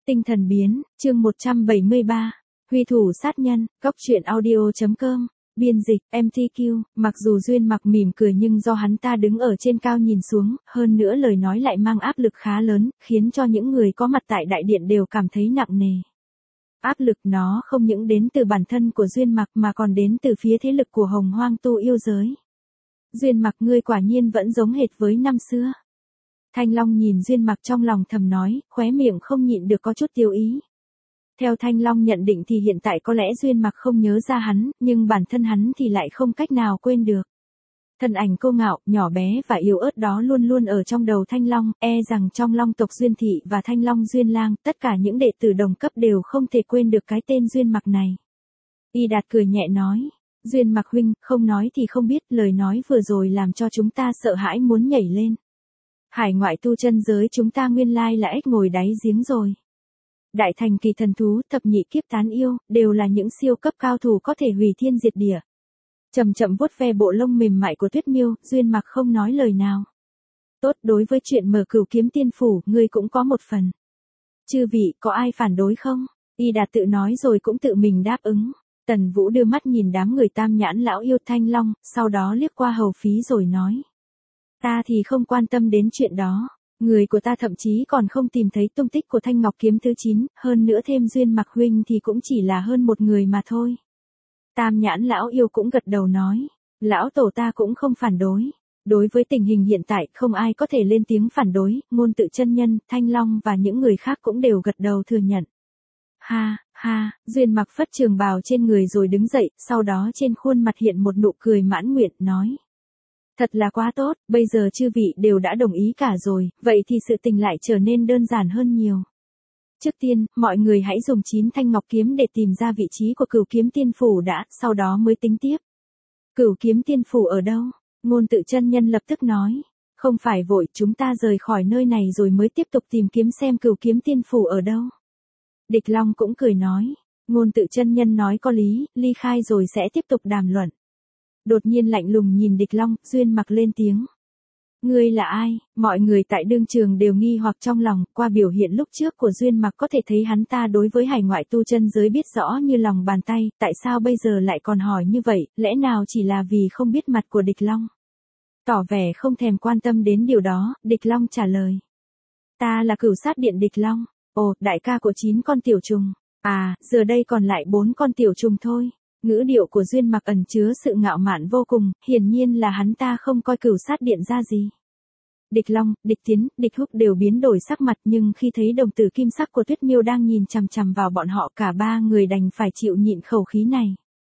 Tinh thần biến, chương 173. Huy thủ sát nhân, góc truyện audio.com. Biên dịch, MTQ. Mặc dù Duyên Mặc mỉm cười nhưng do hắn ta đứng ở trên cao nhìn xuống, hơn nữa lời nói lại mang áp lực khá lớn, khiến cho những người có mặt tại đại điện đều cảm thấy nặng nề. Áp lực nó không những đến từ bản thân của Duyên Mặc mà còn đến từ phía thế lực của Hồng Hoang tu yêu giới. Duyên Mặc, ngươi quả nhiên vẫn giống hệt với năm xưa. Thanh Long nhìn Duyên Mặc trong lòng thầm nói, khóe miệng không nhịn được có chút tiêu ý. Theo Thanh Long nhận định thì hiện tại có lẽ Duyên Mặc không nhớ ra hắn, nhưng bản thân hắn thì lại không cách nào quên được. Thân ảnh cô ngạo, nhỏ bé và yếu ớt đó luôn luôn ở trong đầu Thanh Long, rằng trong Long tộc Duyên Thị và Thanh Long Duyên Lang, tất cả những đệ tử đồng cấp đều không thể quên được cái tên Duyên Mặc này. Y Đạt cười nhẹ nói, Duyên Mặc huynh, không nói thì không biết, lời nói vừa rồi làm cho chúng ta sợ hãi muốn nhảy lên. Hải ngoại tu chân giới chúng ta nguyên lai là ếch ngồi đáy giếng rồi. Đại thành kỳ thần thú, thập nhị kiếp tán yêu, đều là những siêu cấp cao thủ có thể hủy thiên diệt địa. Chậm chậm vuốt ve bộ lông mềm mại của Tuyết Miêu, Duyên Mặc không nói lời nào. Tốt, đối với chuyện mở Cửu Kiếm Tiên phủ, ngươi cũng có một phần. Chư vị, có ai phản đối không? Y Đạt tự nói rồi cũng tự mình đáp ứng. Tần Vũ đưa mắt nhìn đám người Tam Nhãn lão yêu Thanh Long, sau đó liếc qua Hầu Phí rồi nói. Ta thì không quan tâm đến chuyện đó. Người của ta thậm chí còn không tìm thấy tung tích của Thanh Ngọc Kiếm thứ 9, hơn nữa thêm Duyên Mặc huynh thì cũng chỉ là hơn một người mà thôi. Tam Nhãn lão yêu cũng gật đầu nói, lão tổ ta cũng không phản đối. Đối với tình hình hiện tại không ai có thể lên tiếng phản đối, Ngôn Tự chân nhân, Thanh Long và những người khác cũng đều gật đầu thừa nhận. Ha, ha, Duyên Mặc phất trường bào trên người rồi đứng dậy, sau đó trên khuôn mặt hiện một nụ cười mãn nguyện, nói. Thật là quá tốt, bây giờ chư vị đều đã đồng ý cả rồi, vậy thì sự tình lại trở nên đơn giản hơn nhiều. Trước tiên, mọi người hãy dùng 9 thanh ngọc kiếm để tìm ra vị trí của Cửu Kiếm Tiên phủ đã, sau đó mới tính tiếp. Cửu Kiếm Tiên phủ ở đâu? Ngôn Tự chân nhân lập tức nói. Không phải vội, chúng ta rời khỏi nơi này rồi mới tiếp tục tìm kiếm xem Cửu Kiếm Tiên phủ ở đâu. Địch Long cũng cười nói. Ngôn Tự chân nhân nói có lý, ly khai rồi sẽ tiếp tục đàm luận. Đột nhiên lạnh lùng nhìn Địch Long, Duyên Mặc lên tiếng. Ngươi là ai? Mọi người tại đương trường đều nghi hoặc trong lòng, qua biểu hiện lúc trước của Duyên Mặc có thể thấy hắn ta đối với hải ngoại tu chân giới biết rõ như lòng bàn tay, tại sao bây giờ lại còn hỏi như vậy, lẽ nào chỉ là vì không biết mặt của Địch Long? Tỏ vẻ không thèm quan tâm đến điều đó, Địch Long trả lời. Ta là Cửu Sát Điện Địch Long. Ồ, đại ca của 9 con tiểu trùng. À, giờ đây còn lại 4 con tiểu trùng thôi. Ngữ điệu của Duyên Mặc ẩn chứa sự ngạo mạn vô cùng, hiển nhiên là hắn ta không coi Cửu Sát Điện ra gì. Địch Long, Địch Tiến, Địch Húc đều biến đổi sắc mặt nhưng khi thấy đồng tử kim sắc của Tuyết Miêu đang nhìn chằm chằm vào bọn họ cả ba người đành phải chịu nhịn khẩu khí này.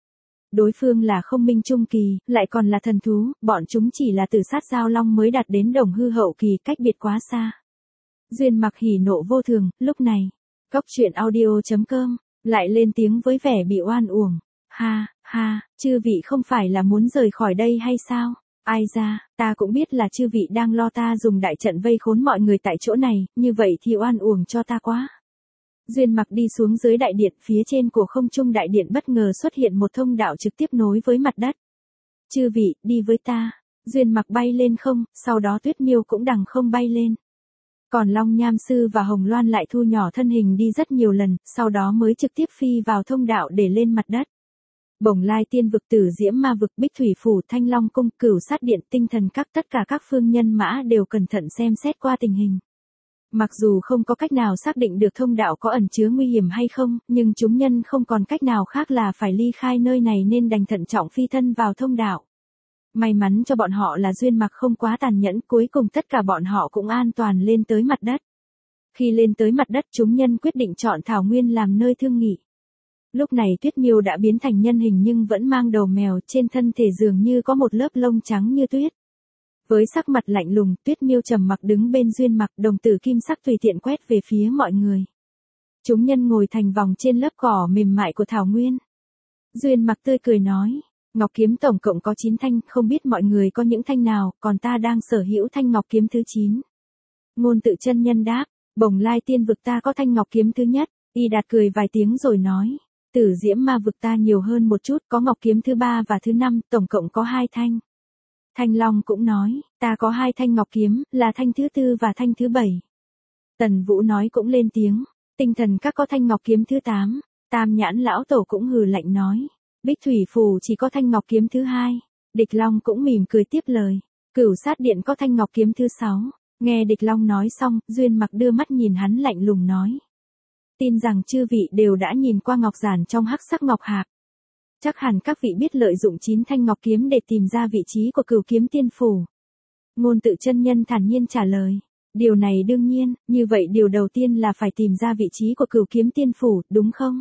Đối phương là không minh trung kỳ, lại còn là thần thú, bọn chúng chỉ là Tử Sát Giao Long mới đạt đến đồng hư hậu kỳ, cách biệt quá xa. Duyên Mặc hỉ nộ vô thường, lúc này, góc truyện audio.com, lại lên tiếng với vẻ bị oan uổng. Ha, ha, chư vị không phải là muốn rời khỏi đây hay sao? Ai ra, ta cũng biết là chư vị đang lo ta dùng đại trận vây khốn mọi người tại chỗ này, như vậy thì oan uổng cho ta quá. Duyên Mặc đi xuống dưới đại điện, phía trên của không trung đại điện bất ngờ xuất hiện một thông đạo trực tiếp nối với mặt đất. Chư vị, đi với ta. Duyên Mặc bay lên không, sau đó Tuyết Miêu cũng đằng không bay lên. Còn Long Nham Sư và Hồng Loan lại thu nhỏ thân hình đi rất nhiều lần, sau đó mới trực tiếp phi vào thông đạo để lên mặt đất. Bồng Lai Tiên vực, Tử Diễm Ma vực, Bích Thủy phủ, Thanh Long cung, Cửu Sát điện, Tinh thần các, tất cả các phương nhân mã đều cẩn thận xem xét qua tình hình. Mặc dù không có cách nào xác định được thông đạo có ẩn chứa nguy hiểm hay không, nhưng chúng nhân không còn cách nào khác là phải ly khai nơi này nên đành thận trọng phi thân vào thông đạo. May mắn cho bọn họ là Duyên Mặc không quá tàn nhẫn, cuối cùng tất cả bọn họ cũng an toàn lên tới mặt đất. Khi lên tới mặt đất, chúng nhân quyết định chọn thảo nguyên làm nơi thương nghỉ. Lúc này Tuyết Miêu đã biến thành nhân hình nhưng vẫn mang đầu mèo, trên thân thể dường như có một lớp lông trắng như tuyết. Với sắc mặt lạnh lùng, Tuyết Miêu trầm mặc đứng bên Duyên Mặc, đồng tử kim sắc tùy tiện quét về phía mọi người. Chúng nhân ngồi thành vòng trên lớp cỏ mềm mại của thảo nguyên. Duyên Mặc tươi cười nói, Ngọc kiếm tổng cộng có 9 thanh, không biết mọi người có những thanh nào, còn ta đang sở hữu thanh Ngọc kiếm thứ 9. Ngôn Tự chân nhân đáp, Bồng Lai Tiên vực ta có thanh Ngọc kiếm thứ nhất. Y Đạt cười vài tiếng rồi nói. Tử Diễm Ma vực ta nhiều hơn một chút, có Ngọc kiếm thứ 3 và thứ 5, tổng cộng có 2 thanh. Thanh Long cũng nói, ta có 2 thanh Ngọc kiếm, là thanh thứ 4 và thanh thứ 7. Tần Vũ nói cũng lên tiếng, Tinh thần các có thanh ngọc kiếm thứ 8, Tam Nhãn lão tổ cũng hừ lạnh nói. Bích thủy phù chỉ có thanh ngọc kiếm thứ 2, Địch Long cũng mỉm cười tiếp lời. Cửu sát điện có thanh ngọc kiếm thứ 6, nghe Địch Long nói xong, Duyên Mặc đưa mắt nhìn hắn lạnh lùng nói. Tin rằng chư vị đều đã nhìn qua ngọc giản trong hắc sắc ngọc hạp. Chắc hẳn các vị biết lợi dụng 9 thanh ngọc kiếm để tìm ra vị trí của Cửu kiếm tiên phủ. Ngôn Tự chân nhân thản nhiên trả lời. Điều này đương nhiên, như vậy điều đầu tiên là phải tìm ra vị trí của Cửu kiếm tiên phủ, đúng không?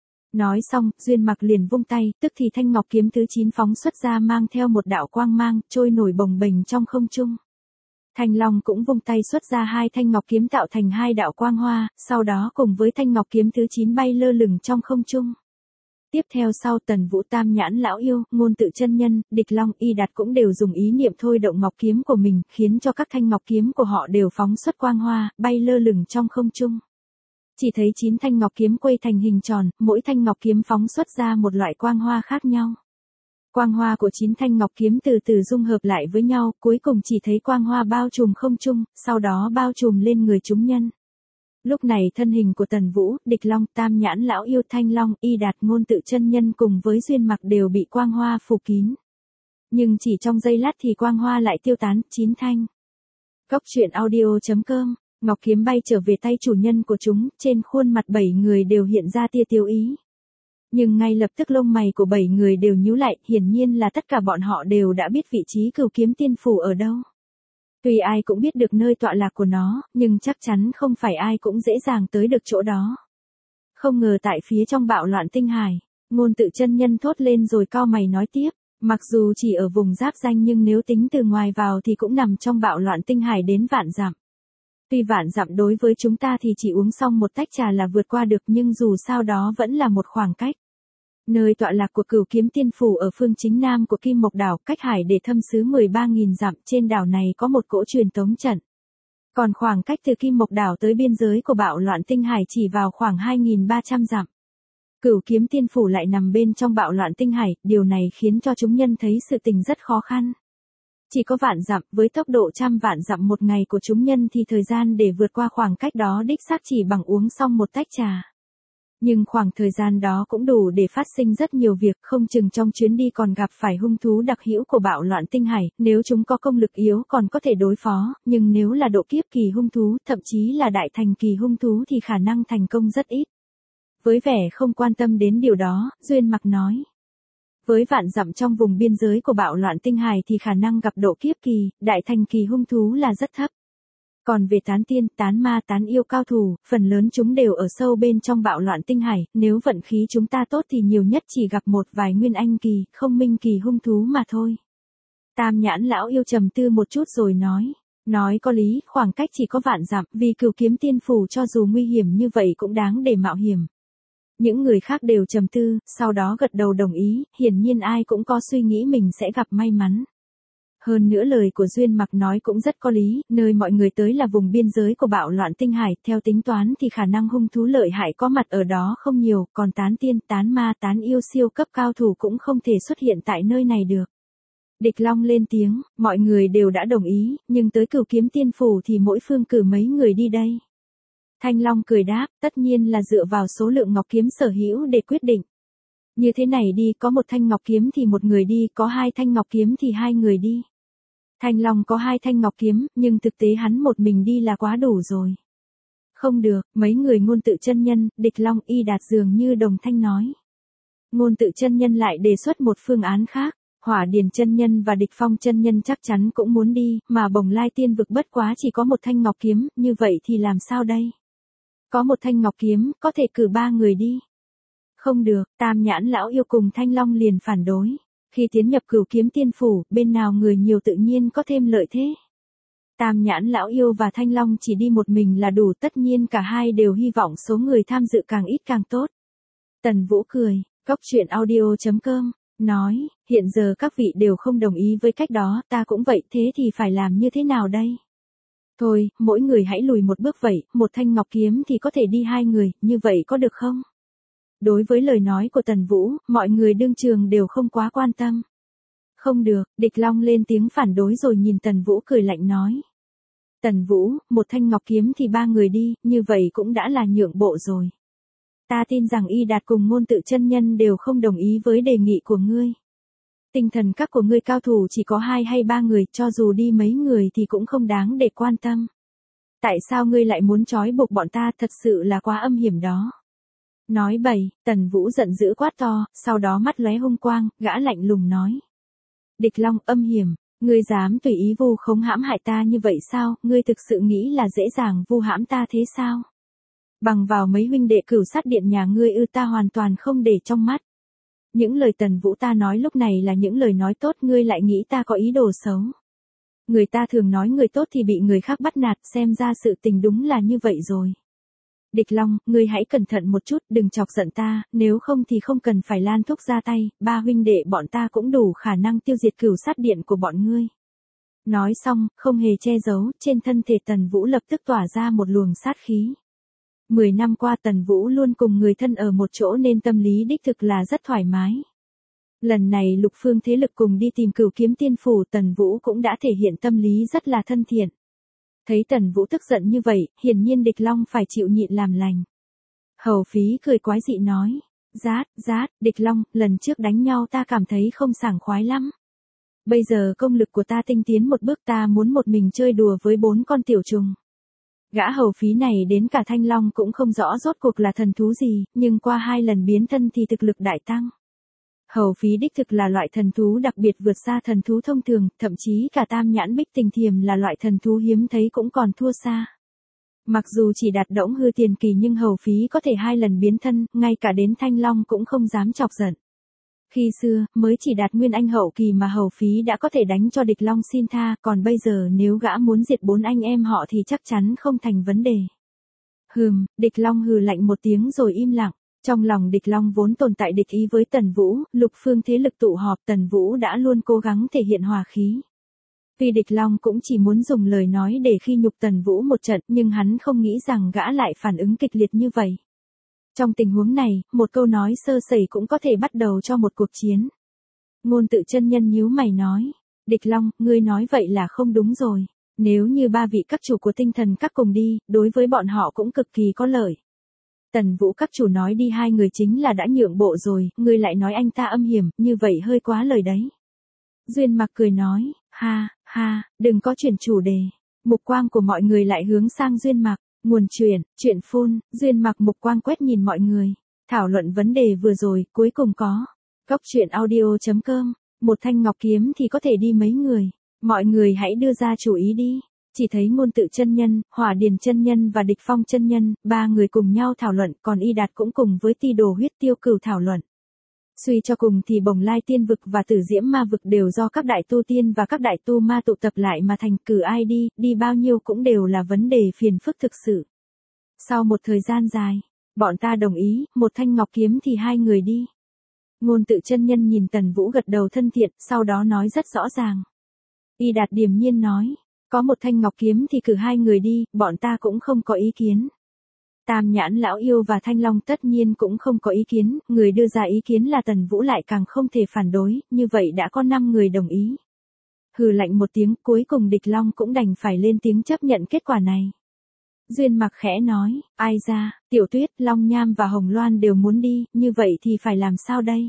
Nói xong, Duyên Mặc liền vung tay, tức thì thanh ngọc kiếm thứ 9 phóng xuất ra mang theo một đạo quang mang, trôi nổi bồng bềnh trong không trung. Thanh Long cũng vung tay xuất ra 2 thanh ngọc kiếm tạo thành 2 đạo quang hoa, sau đó cùng với thanh ngọc kiếm thứ 9 bay lơ lửng trong không trung. Tiếp theo sau Tần Vũ, Tam Nhãn lão yêu, Ngôn Tự chân nhân, Địch Long, Y Đạt cũng đều dùng ý niệm thôi động ngọc kiếm của mình, khiến cho các thanh ngọc kiếm của họ đều phóng xuất quang hoa, bay lơ lửng trong không trung. Chỉ thấy 9 thanh ngọc kiếm quay thành hình tròn, mỗi thanh ngọc kiếm phóng xuất ra một loại quang hoa khác nhau. Quang hoa của 9 thanh ngọc kiếm từ từ dung hợp lại với nhau, cuối cùng chỉ thấy quang hoa bao trùm không trung, sau đó bao trùm lên người chúng nhân. Lúc này thân hình của Tần Vũ, Địch Long, Tam Nhãn lão yêu, Thanh Long, Y Đạt, Ngôn Tự chân nhân cùng với Duyên Mặc đều bị quang hoa phủ kín. Nhưng chỉ trong giây lát thì quang hoa lại tiêu tán, 9 thanh. Góc truyện audio.com, ngọc kiếm bay trở về tay chủ nhân của chúng, trên khuôn mặt 7 người đều hiện ra tia tiêu ý. Nhưng ngay lập tức lông mày của 7 người đều nhíu lại, hiển nhiên là tất cả bọn họ đều đã biết vị trí Cửu kiếm tiên phủ ở đâu. Tuy ai cũng biết được nơi tọa lạc của nó, nhưng chắc chắn không phải ai cũng dễ dàng tới được chỗ đó. Không ngờ tại phía trong Bạo Loạn Tinh Hải, Ngôn Tự chân nhân thốt lên rồi cau mày nói tiếp, mặc dù chỉ ở vùng giáp danh nhưng nếu tính từ ngoài vào thì cũng nằm trong Bạo Loạn Tinh Hải đến vạn dặm. Tuy vạn dặm đối với chúng ta thì chỉ uống xong một tách trà là vượt qua được, nhưng dù sao đó vẫn là một khoảng cách. Nơi tọa lạc của Cửu kiếm tiên phủ ở phương chính nam của Kim Mộc đảo, cách hải để thâm xứ 13.000 dặm, trên đảo này có một cỗ truyền tống trận. Còn khoảng cách từ Kim Mộc đảo tới biên giới của Bạo Loạn Tinh Hải chỉ vào khoảng 2.300 dặm. Cửu kiếm tiên phủ lại nằm bên trong Bạo Loạn Tinh Hải, điều này khiến cho chúng nhân thấy sự tình rất khó khăn. Chỉ có vạn dặm, với tốc độ trăm vạn dặm một ngày của chúng nhân thì thời gian để vượt qua khoảng cách đó đích xác chỉ bằng uống xong một tách trà. Nhưng khoảng thời gian đó cũng đủ để phát sinh rất nhiều việc, không chừng trong chuyến đi còn gặp phải hung thú đặc hữu của Bạo Loạn Tinh Hải, nếu chúng có công lực yếu còn có thể đối phó, nhưng nếu là độ kiếp kỳ hung thú, thậm chí là đại thành kỳ hung thú thì khả năng thành công rất ít. Với vẻ không quan tâm đến điều đó, Duyên Mặc nói. Với vạn dặm trong vùng biên giới của Bạo Loạn Tinh Hải thì khả năng gặp độ kiếp kỳ, đại thành kỳ hung thú là rất thấp. Còn về tán tiên, tán ma, tán yêu cao thủ, phần lớn chúng đều ở sâu bên trong Bạo Loạn Tinh Hải, nếu vận khí chúng ta tốt thì nhiều nhất chỉ gặp một vài nguyên anh kỳ, không minh kỳ hung thú mà thôi. Tam Nhãn lão yêu trầm tư một chút rồi nói có lý, khoảng cách chỉ có vạn dặm, vì Cửu kiếm tiên phủ cho dù nguy hiểm như vậy cũng đáng để mạo hiểm. Những người khác đều trầm tư, sau đó gật đầu đồng ý, hiển nhiên ai cũng có suy nghĩ mình sẽ gặp may mắn. Hơn nữa lời của Duyên Mặc nói cũng rất có lý, nơi mọi người tới là vùng biên giới của Bạo Loạn Tinh Hải, theo tính toán thì khả năng hung thú lợi hại có mặt ở đó không nhiều, còn tán tiên, tán ma, tán yêu siêu cấp cao thủ cũng không thể xuất hiện tại nơi này được. Địch Long lên tiếng, mọi người đều đã đồng ý, nhưng tới Cửu kiếm tiên phủ thì mỗi phương cử mấy người đi đây. Thanh Long cười đáp, tất nhiên là dựa vào số lượng ngọc kiếm sở hữu để quyết định. Như thế này đi, có một thanh ngọc kiếm thì một người đi, có 2 thanh ngọc kiếm thì 2 người đi. Thanh Long có 2 thanh ngọc kiếm, nhưng thực tế hắn một mình đi là quá đủ rồi. Không được, mấy người Ngôn Tự chân nhân, Địch Long, Y Đạt dường như đồng thanh nói. Ngôn Tự chân nhân lại đề xuất một phương án khác, Hỏa Điền chân nhân và Địch Phong chân nhân chắc chắn cũng muốn đi, mà Bồng Lai tiên vực bất quá chỉ có một thanh ngọc kiếm, như vậy thì làm sao đây? Có một thanh ngọc kiếm, có thể cử 3 người đi. Không được, Tam Nhãn lão yêu cùng Thanh Long liền phản đối. Khi tiến nhập Cửu kiếm tiên phủ, bên nào người nhiều tự nhiên có thêm lợi thế. Tam Nhãn lão yêu và Thanh Long chỉ đi một mình là đủ, tất nhiên cả hai đều hy vọng số người tham dự càng ít càng tốt. Tần Vũ cười, góc truyện audio.com, nói, hiện giờ các vị đều không đồng ý với cách đó, ta cũng vậy, thế thì phải làm như thế nào đây? Thôi, mỗi người hãy lùi một bước vậy, một thanh ngọc kiếm thì có thể đi 2 người, như vậy có được không? Đối với lời nói của Tần Vũ, mọi người đương trường đều không quá quan tâm. Không được, Địch Long lên tiếng phản đối rồi nhìn Tần Vũ cười lạnh nói. Tần Vũ, một thanh ngọc kiếm thì ba người đi, như vậy cũng đã là nhượng bộ rồi. Ta tin rằng Y Đạt cùng Ngôn Tự chân nhân đều không đồng ý với đề nghị của ngươi. Tinh thần các của ngươi cao thủ chỉ có 2 hay 3 người, cho dù đi mấy người thì cũng không đáng để quan tâm. Tại sao ngươi lại muốn trói buộc bọn ta, thật sự là quá âm hiểm đó. Nói bậy, Tần Vũ giận dữ quát to, sau đó mắt lóe hung quang, gã lạnh lùng nói. Địch Long, âm hiểm, ngươi dám tùy ý vu khống hãm hại ta như vậy sao, ngươi thực sự nghĩ là dễ dàng vu hãm ta thế sao? Bằng vào mấy huynh đệ Cửu Sát Điện nhà ngươi ta hoàn toàn không để trong mắt. Những lời Tần Vũ ta nói lúc này là những lời nói tốt, ngươi lại nghĩ ta có ý đồ xấu. Người ta thường nói người tốt thì bị người khác bắt nạt, xem ra sự tình đúng là như vậy rồi. Địch Long, ngươi hãy cẩn thận một chút, đừng chọc giận ta, nếu không thì không cần phải Lan Thúc ra tay, ba huynh đệ bọn ta cũng đủ khả năng tiêu diệt Cửu Sát Điện của bọn ngươi. Nói xong, không hề che giấu, trên thân thể Tần Vũ lập tức tỏa ra một luồng sát khí. 10 năm qua Tần Vũ luôn cùng người thân ở một chỗ nên tâm lý đích thực là rất thoải mái. Lần này lục phương thế lực cùng đi tìm Cửu Kiếm Tiên Phủ, Tần Vũ cũng đã thể hiện tâm lý rất là thân thiện. Thấy Tần Vũ tức giận như vậy, hiển nhiên Địch Long phải chịu nhịn làm lành. Hầu Phí cười quái dị nói, Rát, Địch Long, lần trước đánh nhau ta cảm thấy không sảng khoái lắm. Bây giờ công lực của ta tinh tiến một bước, ta muốn một mình chơi đùa với 4 con tiểu trùng. Gã Hầu Phí này đến cả Thanh Long cũng không rõ rốt cuộc là thần thú gì, nhưng qua 2 lần biến thân thì thực lực đại tăng. Hầu Phí đích thực là loại thần thú đặc biệt vượt xa thần thú thông thường, thậm chí cả Tam Nhãn Bích Tình Thiềm là loại thần thú hiếm thấy cũng còn thua xa. Mặc dù chỉ đạt đỗng hư tiền kỳ nhưng Hầu Phí có thể 2 lần biến thân, ngay cả đến Thanh Long cũng không dám chọc giận. Khi xưa, mới chỉ đạt Nguyên Anh hậu kỳ mà Hầu Phí đã có thể đánh cho Địch Long xin tha, còn bây giờ nếu gã muốn diệt 4 anh em họ thì chắc chắn không thành vấn đề. Địch Long hừ lạnh một tiếng rồi im lặng. Trong lòng Địch Long vốn tồn tại địch ý với Tần Vũ, lục phương thế lực tụ họp, Tần Vũ đã luôn cố gắng thể hiện hòa khí. Vì Địch Long cũng chỉ muốn dùng lời nói để khi nhục Tần Vũ một trận, nhưng hắn không nghĩ rằng gã lại phản ứng kịch liệt như vậy. Trong tình huống này, một câu nói sơ sẩy cũng có thể bắt đầu cho một cuộc chiến. Ngôn Tự chân nhân nhíu mày nói, Địch Long, ngươi nói vậy là không đúng rồi. Nếu như 3 vị các chủ của tinh thần các cùng đi, đối với bọn họ cũng cực kỳ có lợi. Tần Vũ các chủ nói đi 2 người chính là đã nhượng bộ rồi, ngươi lại nói anh ta âm hiểm, như vậy hơi quá lời đấy. Duyên Mặc cười nói, ha, đừng có chuyển chủ đề. Mục quang của mọi người lại hướng sang Duyên Mặc. Nguồn chuyện phun, Duyên Mặc mục quang quét nhìn mọi người. Thảo luận vấn đề vừa rồi, cuối cùng có. Góc truyện audio.com, một thanh ngọc kiếm thì có thể đi mấy người. Mọi người hãy đưa ra chủ ý đi. Chỉ thấy Ngôn Tự chân nhân, Hỏa Điền chân nhân và Địch Phong chân nhân, 3 người cùng nhau thảo luận, còn Y Đạt cũng cùng với Ti Đồ Huyết Tiêu Cửu thảo luận. Suy cho cùng thì Bồng Lai Tiên vực và Tử Diễm Ma vực đều do các đại tu tiên và các đại tu ma tụ tập lại mà thành, cử ai đi bao nhiêu cũng đều là vấn đề phiền phức thực sự. Sau một thời gian dài, bọn ta đồng ý, một thanh ngọc kiếm thì 2 người đi. Ngôn Tự chân nhân nhìn Tần Vũ gật đầu thân thiện, sau đó nói rất rõ ràng. Y Đạt điềm nhiên nói, có một thanh ngọc kiếm thì cử 2 người đi, bọn ta cũng không có ý kiến. Tam Nhãn Lão Yêu và Thanh Long tất nhiên cũng không có ý kiến, người đưa ra ý kiến là Tần Vũ lại càng không thể phản đối, như vậy đã có 5 người đồng ý. Hừ lạnh một tiếng, cuối cùng Địch Long cũng đành phải lên tiếng chấp nhận kết quả này. Duyên Mặc khẽ nói, ai ra, Tiểu Tuyết, Long Nham và Hồng Loan đều muốn đi, như vậy thì phải làm sao đây?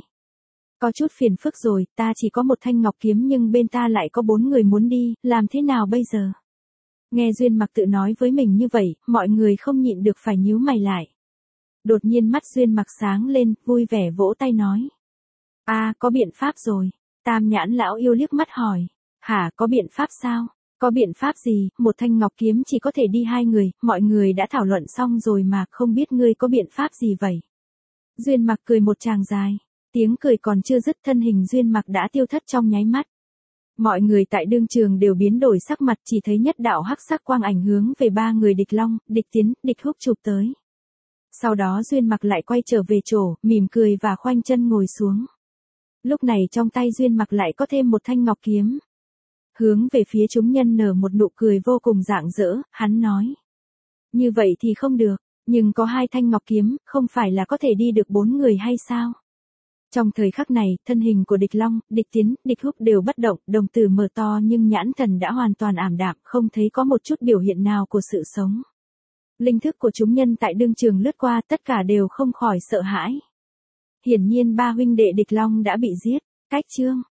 Có chút phiền phức rồi, ta chỉ có một thanh ngọc kiếm nhưng bên ta lại có 4 người muốn đi, làm thế nào bây giờ? Nghe Duyên Mặc tự nói với mình như vậy, mọi người không nhịn được phải nhíu mày lại. Đột nhiên mắt Duyên Mặc sáng lên, vui vẻ vỗ tay nói. Có biện pháp rồi. Tam Nhãn Lão Yêu liếc mắt hỏi. Hả, có biện pháp sao? Có biện pháp gì, một thanh ngọc kiếm chỉ có thể đi 2 người, mọi người đã thảo luận xong rồi mà, không biết ngươi có biện pháp gì vậy? Duyên Mặc cười một tràng dài. Tiếng cười còn chưa dứt, thân hình Duyên Mặc đã tiêu thất trong nháy mắt. Mọi người tại đương trường đều biến đổi sắc mặt, chỉ thấy nhất đạo hắc sắc quang ảnh hướng về 3 người Địch Long, Địch Tiến, Địch Húc chụp tới. Sau đó Duyên Mặc lại quay trở về chỗ, mỉm cười và khoanh chân ngồi xuống. Lúc này trong tay Duyên Mặc lại có thêm một thanh ngọc kiếm. Hướng về phía chúng nhân nở một nụ cười vô cùng rạng rỡ, hắn nói. Như vậy thì không được, nhưng có 2 thanh ngọc kiếm, không phải là có thể đi được 4 người hay sao? Trong thời khắc này, thân hình của địch Long, địch Tiến, địch Húc đều bất động, đồng tử mở to nhưng nhãn thần đã hoàn toàn ảm đạm, không thấy có một chút biểu hiện nào của sự sống. Linh thức của chúng nhân tại đương trường lướt qua, tất cả đều không khỏi sợ hãi. Hiển nhiên ba huynh đệ địch Long đã bị giết. Cách chương